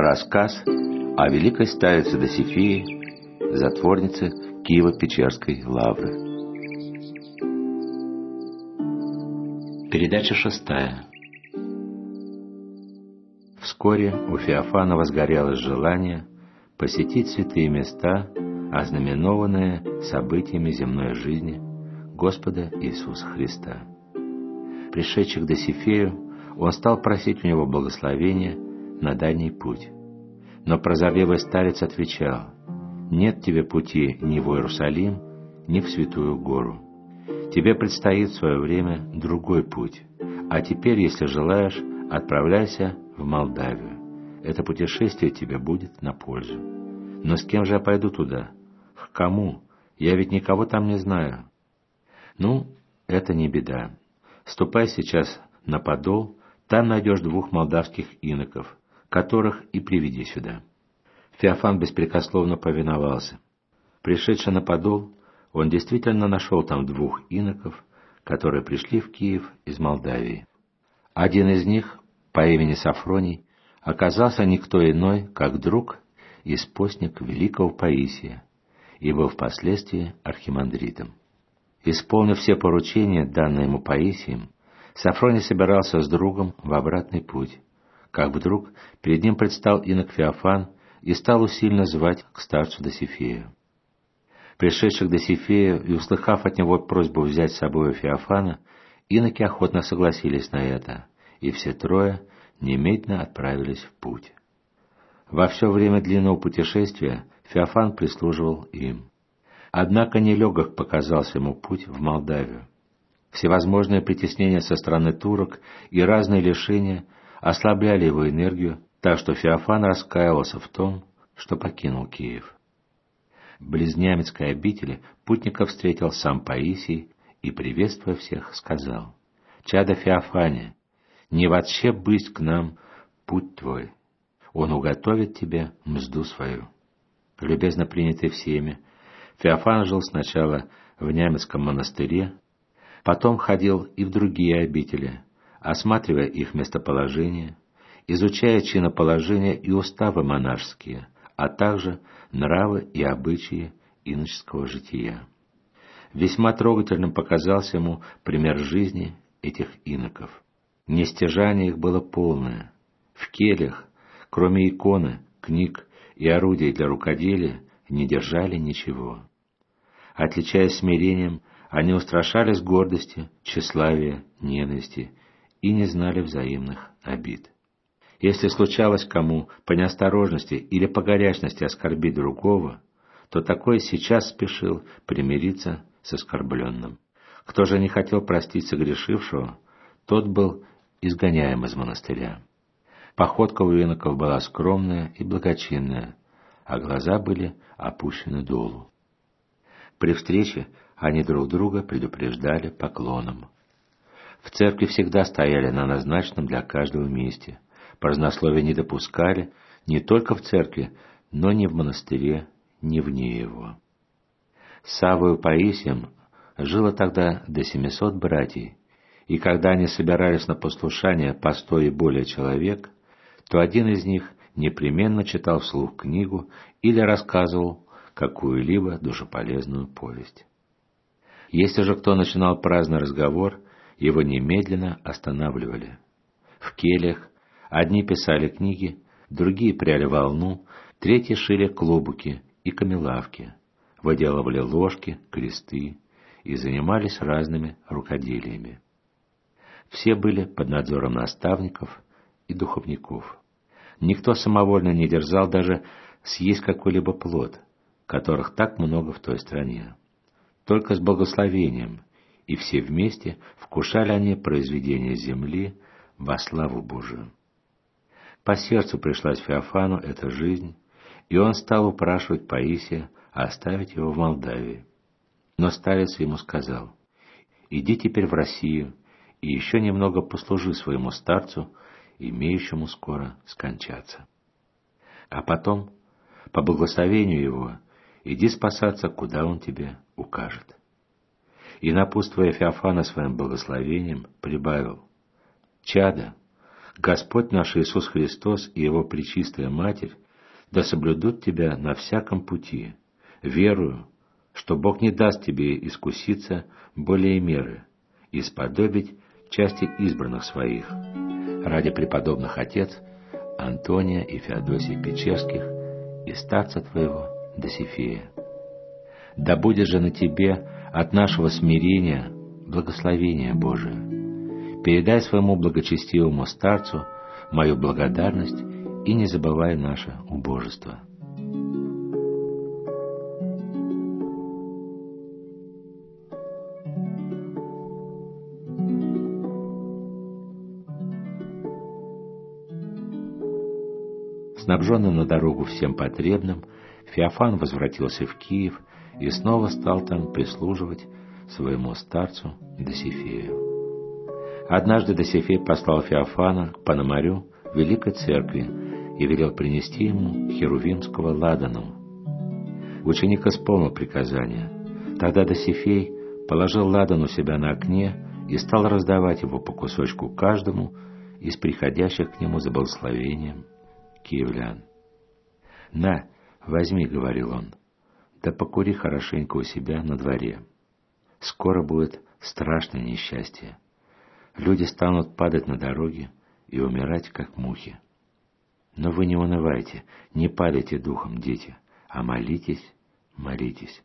Рассказ о великой старице Досифее, затворнице Киево-Печерской лавры. Передача 6. Вскоре у Феофана возгорелось желание посетить святые места, ознаменованные событиями земной жизни Господа Иисуса Христа. Пришедший к Досифею, он стал просить у него благословения на дальний путь. Но прозорливый старец отвечал: «Нет тебе пути ни в Иерусалим, ни в Святую Гору. Тебе предстоит в свое время другой путь. А теперь, если желаешь, отправляйся в Молдавию. Это путешествие тебе будет на пользу. Но с кем же я пойду туда? К кому? Я ведь никого там не знаю». «Ну, это не беда. Ступай сейчас на Подол, там найдешь 2 молдавских иноков, которых и приведи сюда». Феофан беспрекословно повиновался. Пришедший на Подол, он действительно нашел там 2 иноков, которые пришли в Киев из Молдавии. Один из них, по имени Сафроний, оказался никто иной, как друг и спостник великого Паисия, и был впоследствии архимандритом. Исполнив все поручения, данные ему Паисием, Сафроний собирался с другом в обратный путь, как вдруг перед ним предстал инок Феофан и стал усильно звать к старцу Досифею. Пришедший к Досифею и услыхав от него просьбу взять с собой Феофана, иноки охотно согласились на это, и все 3 немедленно отправились в путь. Во все время длинного путешествия Феофан прислуживал им. Однако нелегок показался ему путь в Молдавию. Всевозможные притеснения со стороны турок и разные лишения ослабляли его энергию, так что Феофан раскаивался в том, что покинул Киев. Близ Нямецкой обители путников встретил сам Паисий и, приветствуя всех, сказал: «Чадо Феофане, не вообще бысть к нам путь твой, он уготовит тебе мзду свою». Любезно принятый всеми, Феофан жил сначала в Нямецком монастыре, потом ходил и в другие обители, осматривая их местоположение, изучая чиноположения и уставы монашеские, а также нравы и обычаи иноческого жития. Весьма трогательным показался ему пример жизни этих иноков. Нестяжание их было полное. В кельях, кроме иконы, книг и орудий для рукоделия, не держали ничего. Отличаясь смирением, они устрашались гордости, тщеславия, ненависти и не знали взаимных обид. Если случалось кому по неосторожности или по горячности оскорбить другого, то такой сейчас спешил примириться с оскорбленным. Кто же не хотел простить согрешившего, тот был изгоняем из монастыря. Походка у иноков была скромная и благочинная, а глаза были опущены долу. При встрече они друг друга предупреждали поклоном. В церкви всегда стояли на назначенном для каждого месте. Празднословия не допускали не только в церкви, но ни в монастыре, ни вне его. С Саввою Паисием жило тогда до 700 братьев, и когда они собирались на послушание по 100 и более человек, то один из них непременно читал вслух книгу или рассказывал какую-либо душеполезную повесть. Если же кто начинал праздный разговор, его немедленно останавливали. В кельях одни писали книги, другие пряли волну, третьи шили клобуки и камелавки, выделывали ложки, кресты и занимались разными рукоделиями. Все были под надзором наставников и духовников. Никто самовольно не дерзал даже съесть какой-либо плод, которых так много в той стране. Только с благословением, и все вместе вкушали они произведения земли во славу Божию. По сердцу пришлась Феофану эта жизнь, и он стал упрашивать Паисия оставить его в Молдавии. Но старец ему сказал: «Иди теперь в Россию и еще немного послужи своему старцу, имеющему скоро скончаться. А потом, по благословению его, иди спасаться, куда он тебе укажет». И, напутствуя Феофана своим благословением, прибавил: «Чадо, Господь наш Иисус Христос и Его Пречистая Матерь да соблюдут тебя на всяком пути, верую, что Бог не даст тебе искуситься более меры и сподобить части избранных своих, ради преподобных отец Антония и Феодосия Печерских и старца твоего Досифея. Да будет же на тебе от нашего смирения благословение Божие. Передай своему благочестивому старцу мою благодарность и не забывай наше убожество. Снабженный на дорогу всем потребным, Феофан возвратился в Киев и снова стал там прислуживать своему старцу Досифею. Однажды Досифей послал Феофана к Пономарю в Великой Церкви и велел принести ему херувимского ладану. Ученик исполнил приказание. Тогда Досифей положил ладан у себя на окне и стал раздавать его по кусочку каждому из приходящих к нему за благословением киевлян. «На, возьми», — говорил он, — «да покури хорошенько у себя на дворе. Скоро будет страшное несчастье. Люди станут падать на дороге и умирать, как мухи. Но вы не унывайте, не падайте духом, дети, а молитесь, молитесь».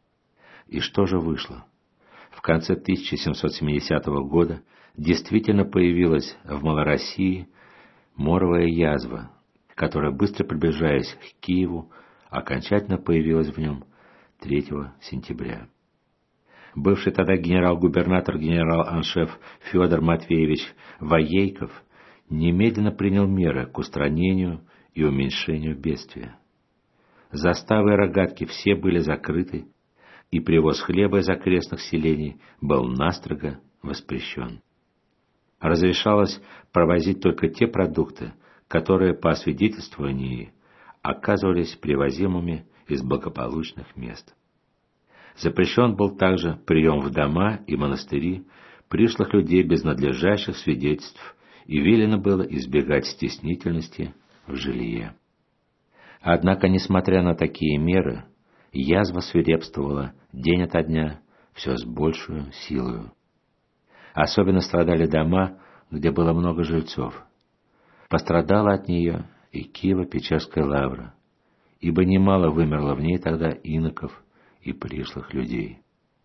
И что же вышло? В конце 1770 года действительно появилась в Малороссии моровая язва, которая, быстро приближаясь к Киеву, окончательно появилась в нем 3 сентября. Бывший тогда генерал-губернатор, генерал-аншеф Федор Матвеевич Воейков немедленно принял меры к устранению и уменьшению бедствия. Заставы и рогатки все были закрыты, и привоз хлеба из окрестных селений был настрого воспрещен. Разрешалось провозить только те продукты, которые, по освидетельствованию, оказывались привозимыми из благополучных мест. Запрещен был также прием в дома и монастыри пришлых людей без надлежащих свидетельств, и велено было избегать стеснительности в жилье. Однако, несмотря на такие меры, язва свирепствовала день ото дня все с большую силою. Особенно страдали дома, где было много жильцов. Пострадала от нее и Киево-Печерская лавра, ибо немало вымерло в ней тогда иноков и пришлых людей.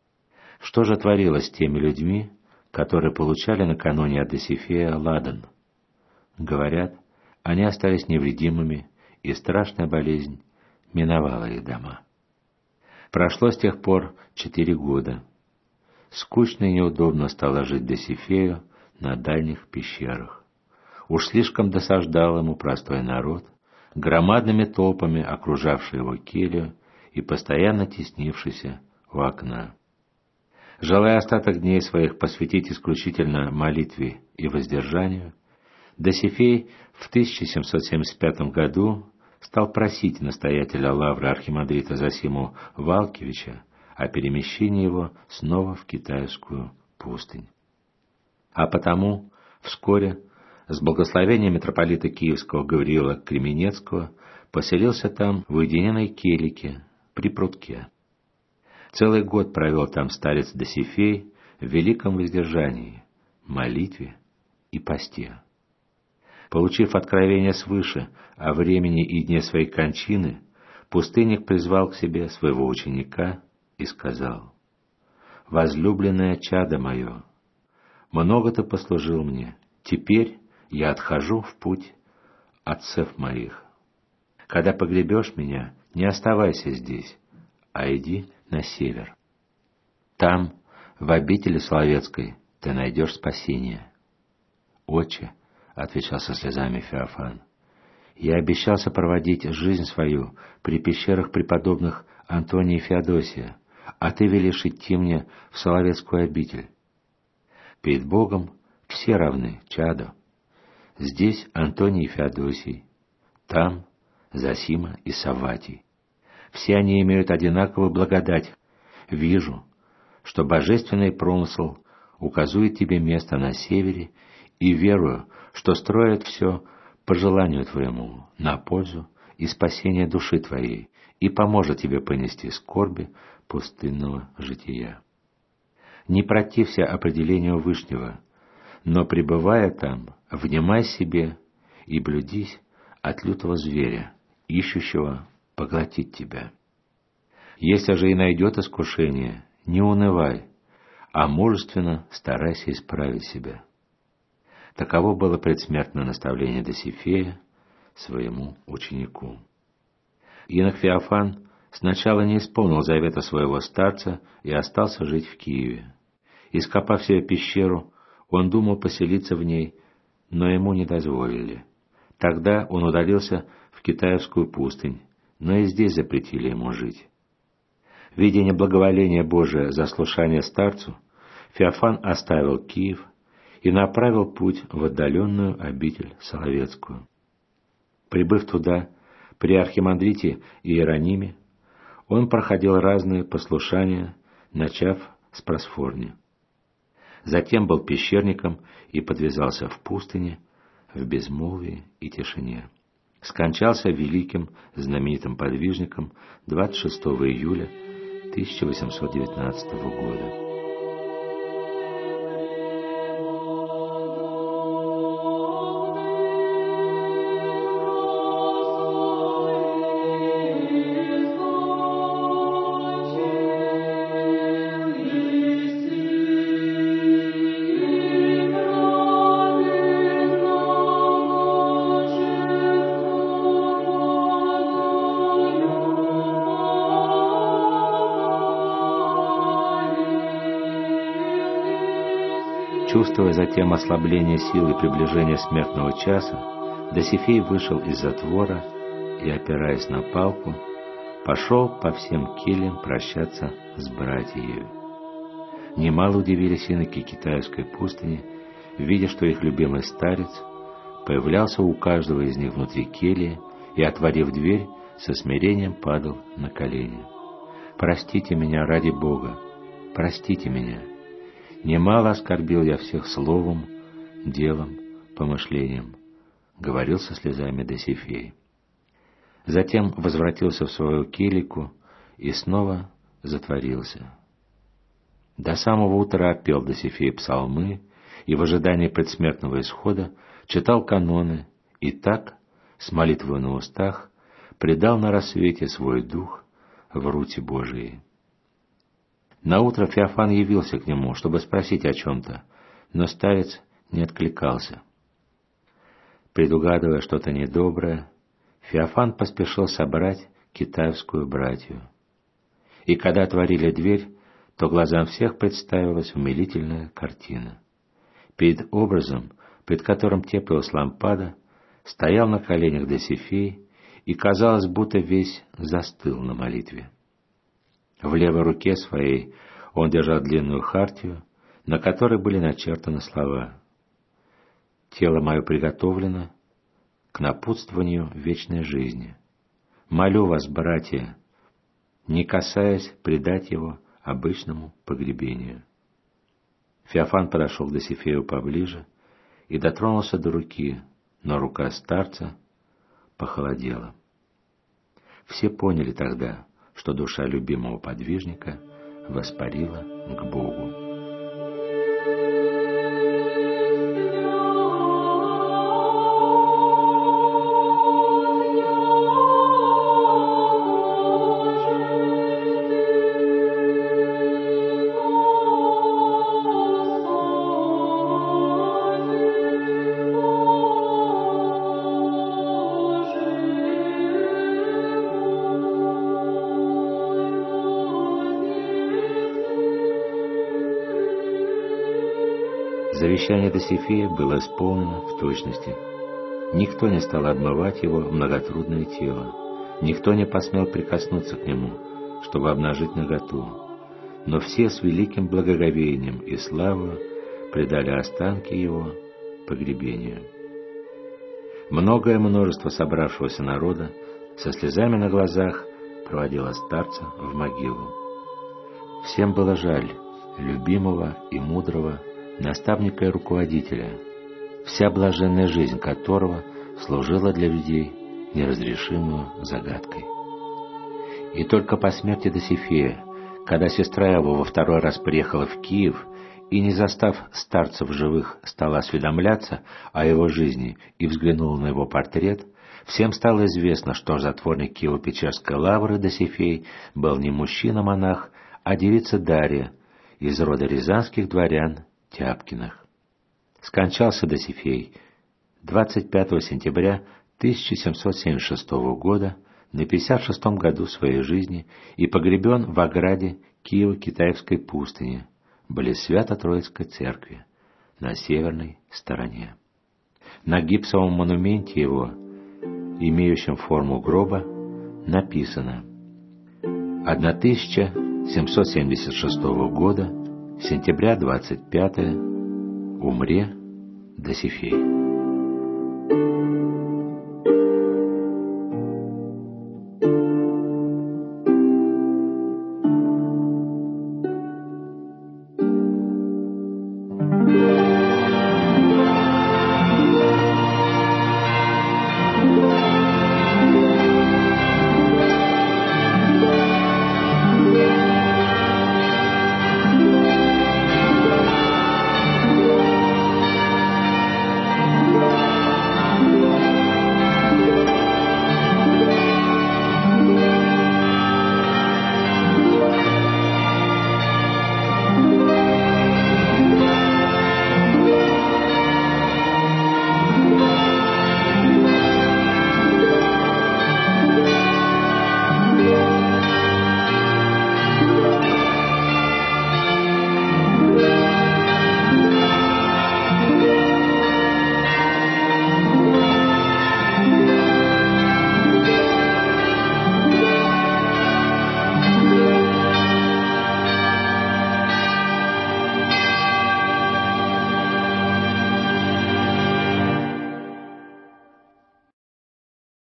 Что же творилось с теми людьми, которые получали накануне от Досифея ладан? Говорят, они остались невредимыми, и страшная болезнь миновала их дома. Прошло с тех пор 4 года. Скучно и неудобно стало жить Досифею на дальних пещерах. Уж слишком досаждал ему простой народ, громадными толпами окружавший его келью и постоянно теснившийся у окна. Желая остаток дней своих посвятить исключительно молитве и воздержанию, Досифей в 1775 году стал просить настоятеля лавры архимандрита Зосиму Валкевича о перемещении его снова в Китайскую пустынь. А потому вскоре с благословения митрополита Киевского Гавриила Кременецкого поселился там в уединенной келике при прутке. Целый год провел там старец Досифей в великом воздержании, молитве и посте. Получив откровение свыше о времени и дне своей кончины, пустынник призвал к себе своего ученика и сказал: «Возлюбленное чадо мое, много ты послужил мне, теперь я отхожу в путь отцев моих. Когда погребешь меня, не оставайся здесь, а иди на север. Там, в обители Соловецкой, ты найдешь спасение». «Отче», — отвечал со слезами Феофан, — «я обещался проводить жизнь свою при пещерах преподобных Антония и Феодосия, а ты велишь идти мне в Соловецкую обитель. Перед Богом все равны, чадо. Здесь Антоний и Феодосий, там Зосима и Савватий. Все они имеют одинаковую благодать. Вижу, что божественный промысл указует тебе место на севере и верую, что строит все по желанию Твоему, на пользу и спасение души Твоей, и поможет Тебе понести скорби пустынного жития. Не протився определению Вышнего, но, пребывая там, внимай себе и блюдись от лютого зверя, ищущего поглотить тебя. Если же и найдет искушение, не унывай, а мужественно старайся исправить себя. Таково было предсмертное наставление Досифея своему ученику. Инок Феофан сначала не исполнил завета своего старца и остался жить в Киеве. Ископав себе пещеру, он думал поселиться в ней, но ему не дозволили. Тогда он удалился в Китаевскую пустынь, но и здесь запретили ему жить. Видя неблаговоление Божие за слушание старцу, Феофан оставил Киев и направил путь в отдаленную обитель Соловецкую. Прибыв туда, при архимандрите Иерониме, он проходил разные послушания, начав с просфорни. Затем был пещерником и подвязался в пустыне, в безмолвии и тишине. Скончался великим, знаменитым подвижником 26 июля 1819 года. Чувствуя затем ослабление сил и приближение смертного часа, Досифей вышел из затвора и, опираясь на палку, пошел по всем кельям прощаться с братьями. Немало удивились иноки Китаевской пустыни, видя, что их любимый старец появлялся у каждого из них внутри кельи и, отворив дверь, со смирением падал на колени. «Простите меня ради Бога, простите меня. Немало оскорбил я всех словом, делом, помышлением», — говорил со слезами Досифей. Затем возвратился в свою келику и снова затворился. До самого утра пел Досифей псалмы и в ожидании предсмертного исхода читал каноны и так, с молитвой на устах, предал на рассвете свой дух в руки Божией. Наутро Феофан явился к нему, чтобы спросить о чем-то, но старец не откликался. Предугадывая что-то недоброе, Феофан поспешил собрать китаевскую братью. И когда отворили дверь, то глазам всех представилась умилительная картина. Перед образом, пред которым теплилась лампада, стоял на коленях Досифей и, казалось, будто весь застыл на молитве. В левой руке своей он держал длинную хартию, на которой были начертаны слова: «Тело мое приготовлено к напутствованию вечной жизни. Молю вас, братья, не касаясь, предать его обычному погребению». Феофан подошел к Досифею поближе и дотронулся до руки, но рука старца похолодела. Все поняли тогда, что душа любимого подвижника воспарила к Богу. Завещание Досифея было исполнено в точности. Никто не стал обмывать его многотрудное тело, никто не посмел прикоснуться к нему, чтобы обнажить наготу, но все с великим благоговением и славою предали останки его погребению. Многое множество собравшегося народа со слезами на глазах проводило старца в могилу. Всем было жаль любимого и мудрого наставника и руководителя, вся блаженная жизнь которого служила для людей неразрешимую загадкой. И только по смерти Досифея, когда сестра его во второй раз приехала в Киев и, не застав старца в живых, стала осведомляться о его жизни и взглянула на его портрет, всем стало известно, что затворник Киево-Печерской лавры Досифей был не мужчина-монах, а девица Дарья из рода рязанских дворян Тяпкиных. Скончался Досифей 25 сентября 1776 года на 56-м году своей жизни и погребен в ограде Киево-Китаевской пустыни, близ Свято-Троицкой церкви, на северной стороне. На гипсовом монументе его, имеющем форму гроба, написано: 1776 года, сентября 25, умре Досифей.